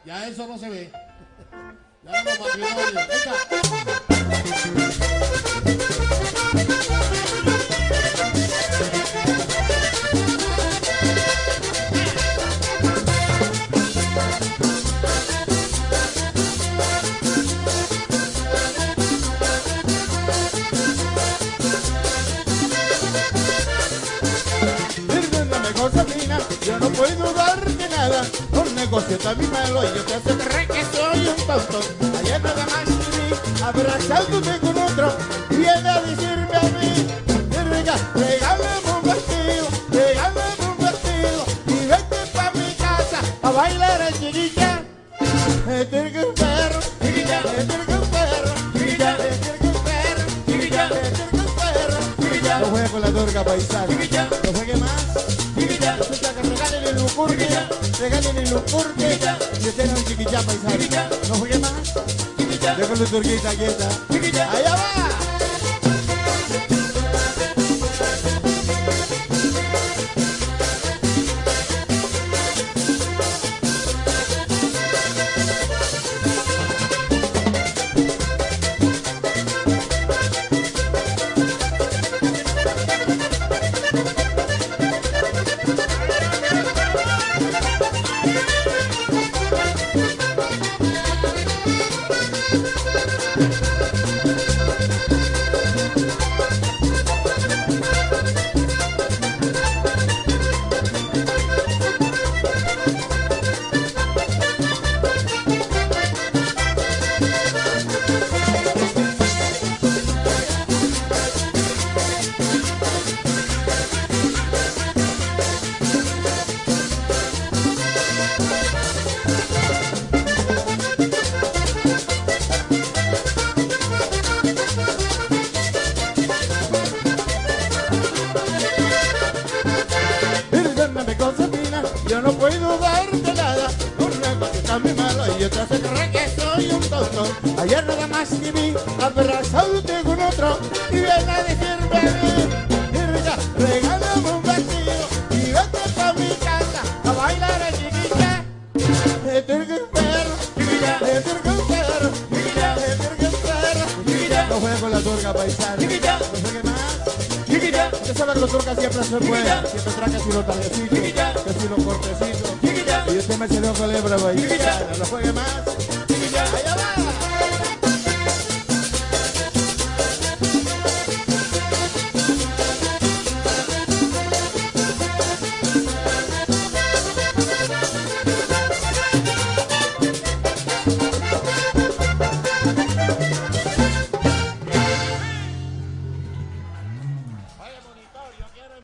Ya eso no se ve. Ya los matrimonios. Venga. Yo no puedo darte nada, un negocio tan malo y yo te hace creer que soy un tonto. Ayer nada más te vi abrazándote con otro, viene a decirme a mí, regálame un vestido y vete pa' mi casa a bailar a chiquilla. Me tiene un perro, chiquilla, me tiene un perro, chiquilla, me tiene un perro, chiquilla, me tiene un perro, chiquilla. No juegue con la turca paisana, chiquilla, no juegue más. Regalen el Lucurque, regalen el Lucurque, y usted no es chiquillá paisano, no juegue más, dejo la turquita quieta, allá va. Yo no puedo darte nada, un negocio está muy malo y yo te hace creer que soy un tonto. Ayer nada más te vi abrazándote con otro y viene a decirme a mí, regálame un vestido y vete pa' mi casa a bailar a chiquilla. Me tiene un perro, chiquilla, me tiene un perro, chiquilla, me tiene un perro, chiquilla. No juegue con la turca paisana, chiquilla, no juegue más, chiquilla. Usted sabe que los turcas siempre se pueden, siempre traen casi unos tarjecitos, casi unos cortecitos. Y usted me se dio con lebra, paisana, no juegue más.